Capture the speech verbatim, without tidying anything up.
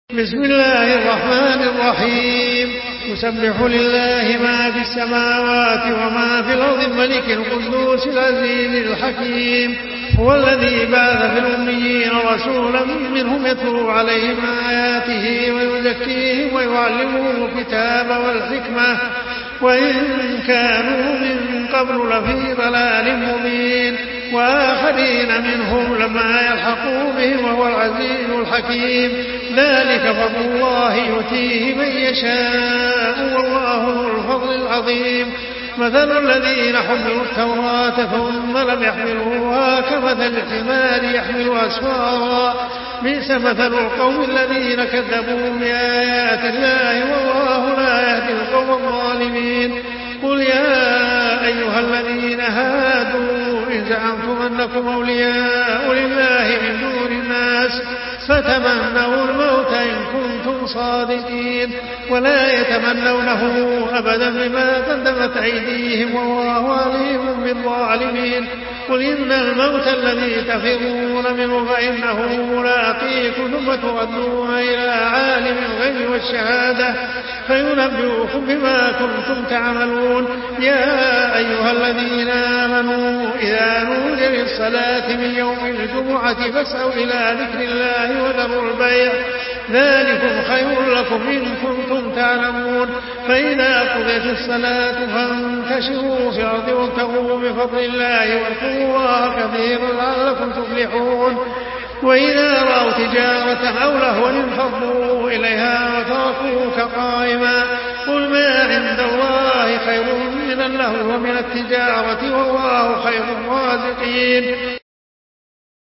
بسم الله الرحمن الرحيم. يسبح لله ما في السماوات وما في الأرض الملك القدوس العزيز الحكيم. هو الذي بعث في الأميين رسولا منهم يتلو عليهم آياته ويزكيهم ويعلمهم الكتاب والحكمة وإن كانوا من قبل لفي ضلال مبين وآخرين منهم لما يلحقوا بهم وهو العزيز الحكيم. ذلك فضل الله يؤتيه من يشاء والله ذو الفضل العظيم. مثل الذين حملوا التوراة ثم لم يحملوها كمثل الحمار يحمل أسفارا بئس مثل القوم الذين كذبوا بآيات الله والله لا يهدي القوم الظالمين. قل يا أيها الذين هادوا إن زعمتم أنكم أولياء لله من دون الناس فتمنوا الموت إن كنتم صادقين ولا يتمنونه أبدا بما قدمت أيديهم والله عليم بالظالمين. قل إن الموت الذي تفرون منه فإنه ملاقيكم ثم تردون إلى عالم الغيب والشهادة فينبئكم بما كنتم تعملون. يا أيها الذين آمنوا إذا نودي للصلاة من يوم الجمعة فاسعوا إلى ذكر الله وذروا البيع ذلكم خير لكم إن كنتم تعلمون. فإذا قضيت الصلاة فانتشروا في الأرض وابتغوا بفضل الله واذكروا الله كثيرا لعلكم تفلحون. وإذا رأوا تجارة أو لهوا انفضوا إليها وتركوك قائما قل ما عند الله خير من اللهو ومن التجارة والله خير الرازقين.